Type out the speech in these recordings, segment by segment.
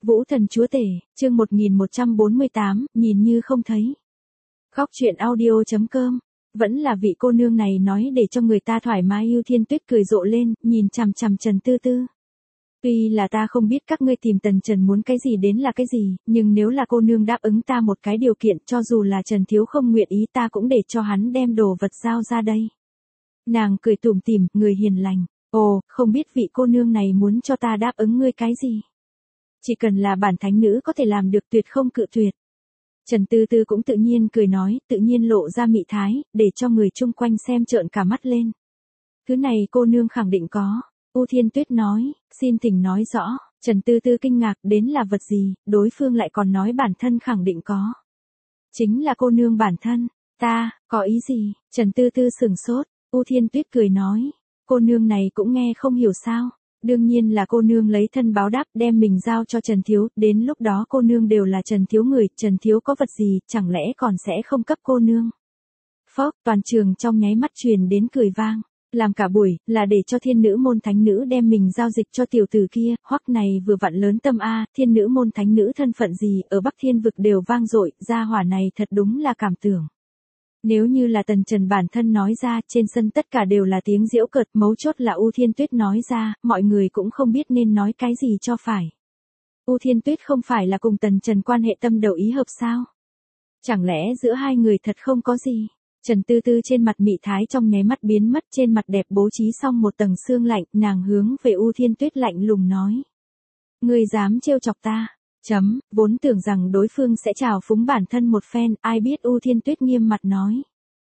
Vũ Thần Chúa Tể, chương 1148, nhìn như không thấy. Góc truyện audio.com. Vẫn là vị cô nương này nói để cho người ta thoải mái. Ưu Thiên Tuyết cười rộ lên, nhìn chằm chằm Trần Tư Tư. Tuy là ta không biết các ngươi tìm Tần Trần muốn cái gì đến là cái gì, nhưng nếu là cô nương đáp ứng ta một cái điều kiện, cho dù là Trần Thiếu không nguyện ý ta cũng để cho hắn đem đồ vật giao ra đây. Nàng cười tủm tỉm, người hiền lành. Ồ, không biết vị cô nương này muốn cho ta đáp ứng ngươi cái gì? Chỉ cần là bản thánh nữ có thể làm được, tuyệt không cự tuyệt. Trần Tư Tư cũng tự nhiên cười nói, tự nhiên lộ ra mị thái, để cho người chung quanh xem trợn cả mắt lên. Thứ này cô nương khẳng định có. Ưu Thiên Tuyết nói, xin thỉnh nói rõ. Trần Tư Tư kinh ngạc, đến là vật gì, đối phương lại còn nói bản thân khẳng định có. Chính là cô nương bản thân. Ta, có ý gì? Trần Tư Tư sửng sốt. Ưu Thiên Tuyết cười nói, cô nương này cũng nghe không hiểu sao. Đương nhiên là cô nương lấy thân báo đáp, đem mình giao cho Trần Thiếu, đến lúc đó cô nương đều là Trần Thiếu người, Trần Thiếu có vật gì, chẳng lẽ còn sẽ không cấp cô nương. Phốc, toàn trường trong nháy mắt truyền đến cười vang. Làm cả buổi, là để cho thiên nữ môn thánh nữ đem mình giao dịch cho tiểu tử kia, hoắc này vừa vặn lớn tâm a, thiên nữ môn thánh nữ thân phận gì, ở Bắc Thiên vực đều vang dội, gia hỏa này thật đúng là cảm tưởng. Nếu như là Tần Trần bản thân nói ra, trên sân tất cả đều là tiếng giễu cợt, mấu chốt là Ưu Thiên Tuyết nói ra, mọi người cũng không biết nên nói cái gì cho phải. Ưu Thiên Tuyết không phải là cùng Tần Trần quan hệ tâm đầu ý hợp sao? Chẳng lẽ giữa hai người thật không có gì? Trần Tư Tư trên mặt mị thái trong nháy mắt biến mất, trên mặt đẹp bố trí xong một tầng sương lạnh, nàng hướng về Ưu Thiên Tuyết lạnh lùng nói. Ngươi dám trêu chọc ta? Vốn tưởng rằng đối phương sẽ trào phúng bản thân một phen, ai biết Ưu Thiên Tuyết nghiêm mặt nói.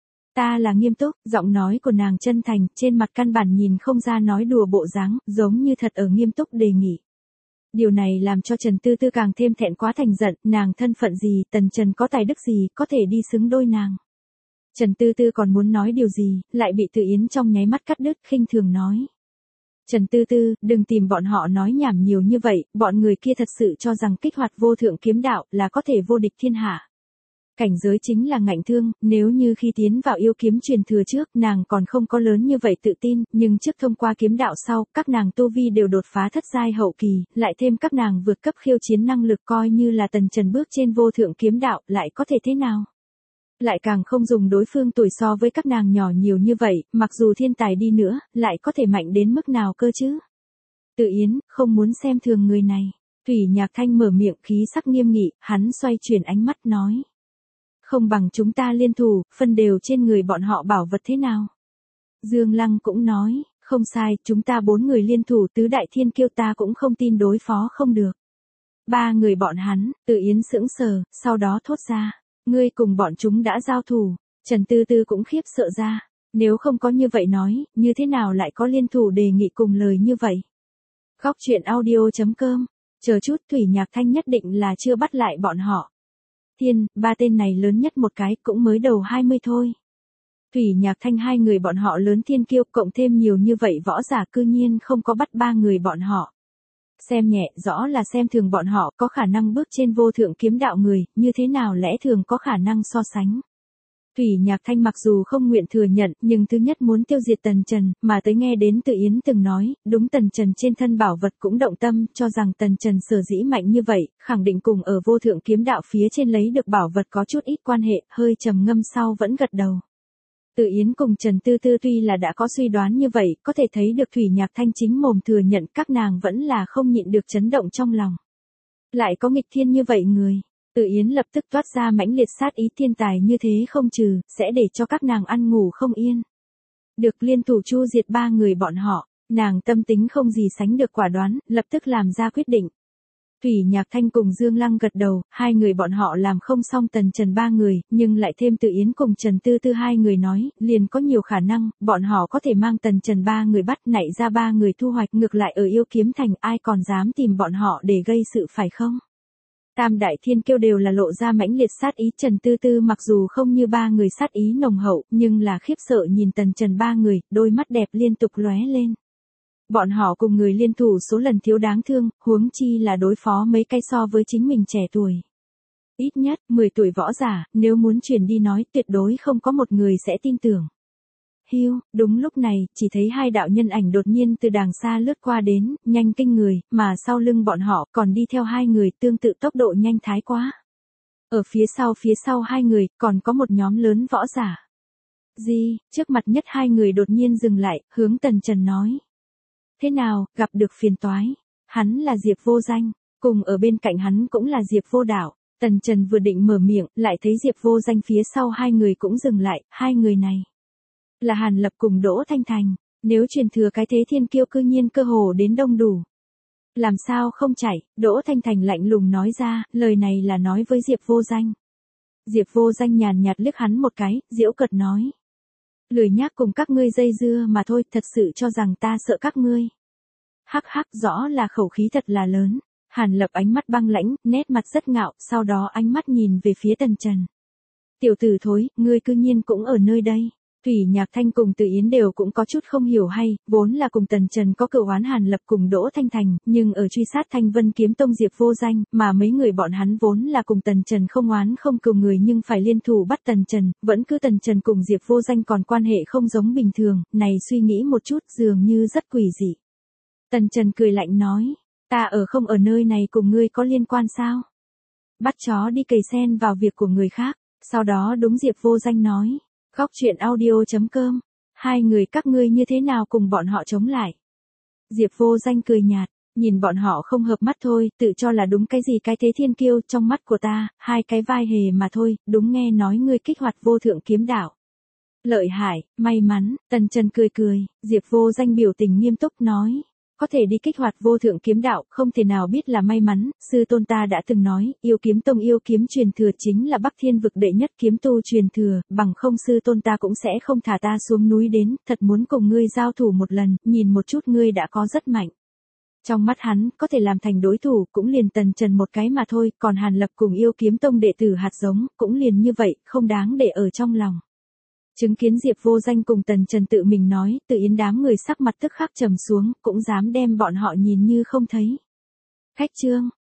Ta là nghiêm túc, giọng nói của nàng chân thành, trên mặt căn bản nhìn không ra nói đùa bộ dáng, giống như thật ở nghiêm túc đề nghị. Điều này làm cho Trần Tư Tư càng thêm thẹn quá thành giận, nàng thân phận gì, Tần Trần có tài đức gì, có thể đi xứng đôi nàng. Trần Tư Tư còn muốn nói điều gì, lại bị Từ Yến trong nháy mắt cắt đứt, khinh thường nói. Trần Tư Tư, đừng tìm bọn họ nói nhảm nhiều như vậy, bọn người kia thật sự cho rằng kích hoạt vô thượng kiếm đạo là có thể vô địch thiên hạ. Cảnh giới chính là ngạnh thương, nếu như khi tiến vào yêu kiếm truyền thừa trước, nàng còn không có lớn như vậy tự tin, nhưng trước thông qua kiếm đạo sau, các nàng tu vi đều đột phá thất giai hậu kỳ, lại thêm các nàng vượt cấp khiêu chiến năng lực, coi như là Tần Trần bước trên vô thượng kiếm đạo, lại có thể thế nào? Lại càng không dùng đối phương tuổi so với các nàng nhỏ nhiều như vậy, mặc dù thiên tài đi nữa, lại có thể mạnh đến mức nào cơ chứ? Tự Yến, không muốn xem thường người này. Thủy Nhạc Thanh mở miệng, khí sắc nghiêm nghị, hắn xoay chuyển ánh mắt nói. Không bằng chúng ta liên thủ, phân đều trên người bọn họ bảo vật thế nào? Dương Lăng cũng nói, không sai, chúng ta 4 người liên thủ, tứ đại thiên kiêu ta cũng không tin đối phó không được. 3 người bọn hắn, Tự Yến sững sờ, sau đó thốt ra. Ngươi cùng bọn chúng đã giao thủ. Trần Tư Tư cũng khiếp sợ ra. Nếu không có như vậy nói, như thế nào lại có liên thủ đề nghị cùng lời như vậy? Góc truyện audio.com. Chờ chút, Thủy Nhạc Thanh nhất định là chưa bắt lại bọn họ. Thiên, 3 tên này lớn nhất một cái, cũng mới đầu 20 thôi. Thủy Nhạc Thanh 2 người bọn họ lớn thiên kiêu, cộng thêm nhiều như vậy võ giả, cư nhiên không có bắt 3 người bọn họ. Xem nhẹ, rõ là xem thường bọn họ, có khả năng bước trên vô thượng kiếm đạo người, như thế nào lẽ thường có khả năng so sánh. Thủy Nhạc Thanh mặc dù không nguyện thừa nhận, nhưng thứ nhất muốn tiêu diệt Tần Trần, mà tới nghe đến Tự Yến từng nói, đúng Tần Trần trên thân bảo vật cũng động tâm, cho rằng Tần Trần sở dĩ mạnh như vậy, khẳng định cùng ở vô thượng kiếm đạo phía trên lấy được bảo vật có chút ít quan hệ, hơi trầm ngâm sau vẫn gật đầu. Tự Yến cùng Trần Tư Tư tuy là đã có suy đoán như vậy, có thể thấy được Thủy Nhạc Thanh chính mồm thừa nhận, các nàng vẫn là không nhịn được chấn động trong lòng. Lại có nghịch thiên như vậy người. Tự Yến lập tức toát ra mãnh liệt sát ý, thiên tài như thế không trừ, sẽ để cho các nàng ăn ngủ không yên. Được liên thủ chu diệt 3 người bọn họ, nàng tâm tính không gì sánh được quả đoán, lập tức làm ra quyết định. Thủy Nhạc Thanh cùng Dương Lăng gật đầu, 2 người bọn họ làm không xong Tần Trần 3 người, nhưng lại thêm Tự Yến cùng Trần Tư Tư 2 người nói, liền có nhiều khả năng, bọn họ có thể mang Tần Trần 3 người bắt, nảy ra 3 người thu hoạch, ngược lại ở yêu kiếm thành ai còn dám tìm bọn họ để gây sự phải không? Tam đại thiên kiêu đều là lộ ra mãnh liệt sát ý, Trần Tư Tư mặc dù không như 3 người sát ý nồng hậu, nhưng là khiếp sợ nhìn Tần Trần 3 người, đôi mắt đẹp liên tục lóe lên. Bọn họ cùng người liên thủ số lần thiếu đáng thương, huống chi là đối phó mấy cái so với chính mình trẻ tuổi. Ít nhất, 10 tuổi võ giả, nếu muốn truyền đi nói tuyệt đối không có một người sẽ tin tưởng. Hưu, đúng lúc này, chỉ thấy hai đạo nhân ảnh đột nhiên từ đàng xa lướt qua đến, nhanh kinh người, mà sau lưng bọn họ còn đi theo hai người tương tự tốc độ nhanh thái quá. Ở phía sau hai người, còn có một nhóm lớn võ giả. Gì, trước mặt nhất hai người đột nhiên dừng lại, hướng Tần Trần nói. Thế nào, gặp được phiền toái. Hắn là Diệp Vô Danh, cùng ở bên cạnh hắn cũng là Diệp Vô Đạo. Tần Trần vừa định mở miệng, lại thấy Diệp Vô Danh phía sau hai người cũng dừng lại, hai người này là Hàn Lập cùng Đỗ Thanh Thành, nếu truyền thừa cái thế thiên kiêu cư nhiên cơ hồ đến đông đủ. Làm sao không chạy, Đỗ Thanh Thành lạnh lùng nói ra, lời này là nói với Diệp Vô Danh. Diệp Vô Danh nhàn nhạt liếc hắn một cái, giễu cợt nói. Lười nhác cùng các ngươi dây dưa mà thôi, thật sự cho rằng ta sợ các ngươi. Hắc hắc, rõ là khẩu khí thật là lớn. Hàn Lập ánh mắt băng lãnh, nét mặt rất ngạo, sau đó ánh mắt nhìn về phía Tần Trần. Tiểu tử thối, ngươi cư nhiên cũng ở nơi đây. Thủy Nhạc Thanh cùng Từ Yến đều cũng có chút không hiểu hay, vốn là cùng Tần Trần có cựu oán Hàn Lập cùng Đỗ Thanh Thành, nhưng ở truy sát Thanh Vân Kiếm Tông Diệp Vô Danh, mà mấy người bọn hắn vốn là cùng Tần Trần không oán không cừu người nhưng phải liên thủ bắt Tần Trần, vẫn cứ Tần Trần cùng Diệp Vô Danh còn quan hệ không giống bình thường, này suy nghĩ một chút dường như rất quỷ dị. Tần Trần cười lạnh nói, ta ở không ở nơi này cùng ngươi có liên quan sao? Bắt chó đi cày sen vào việc của người khác, sau đó đúng Diệp Vô Danh nói. Góc truyện audio.com, hai người các ngươi như thế nào cùng bọn họ chống lại? Diệp Vô Danh cười nhạt, nhìn bọn họ không hợp mắt thôi, tự cho là đúng cái gì cái thế thiên kiêu, trong mắt của ta, hai cái vai hề mà thôi, đúng nghe nói ngươi kích hoạt vô thượng kiếm đạo. Lợi hại, may mắn, Tần Trần cười cười, Diệp Vô Danh biểu tình nghiêm túc nói. Có thể đi kích hoạt vô thượng kiếm đạo, không thể nào biết là may mắn, sư tôn ta đã từng nói, yêu kiếm tông yêu kiếm truyền thừa chính là Bắc Thiên vực đệ nhất kiếm tu truyền thừa, bằng không sư tôn ta cũng sẽ không thả ta xuống núi đến, thật muốn cùng ngươi giao thủ một lần, nhìn một chút ngươi đã có rất mạnh. Trong mắt hắn, có thể làm thành đối thủ, cũng liền Tần Trần một cái mà thôi, còn Hàn Lập cùng yêu kiếm tông đệ tử hạt giống, cũng liền như vậy, không đáng để ở trong lòng. Chứng kiến Diệp Vô Danh cùng Tần Trần tự mình nói, Từ Yến đám người sắc mặt tức khắc trầm xuống, cũng dám đem bọn họ nhìn như không thấy. Khách trương,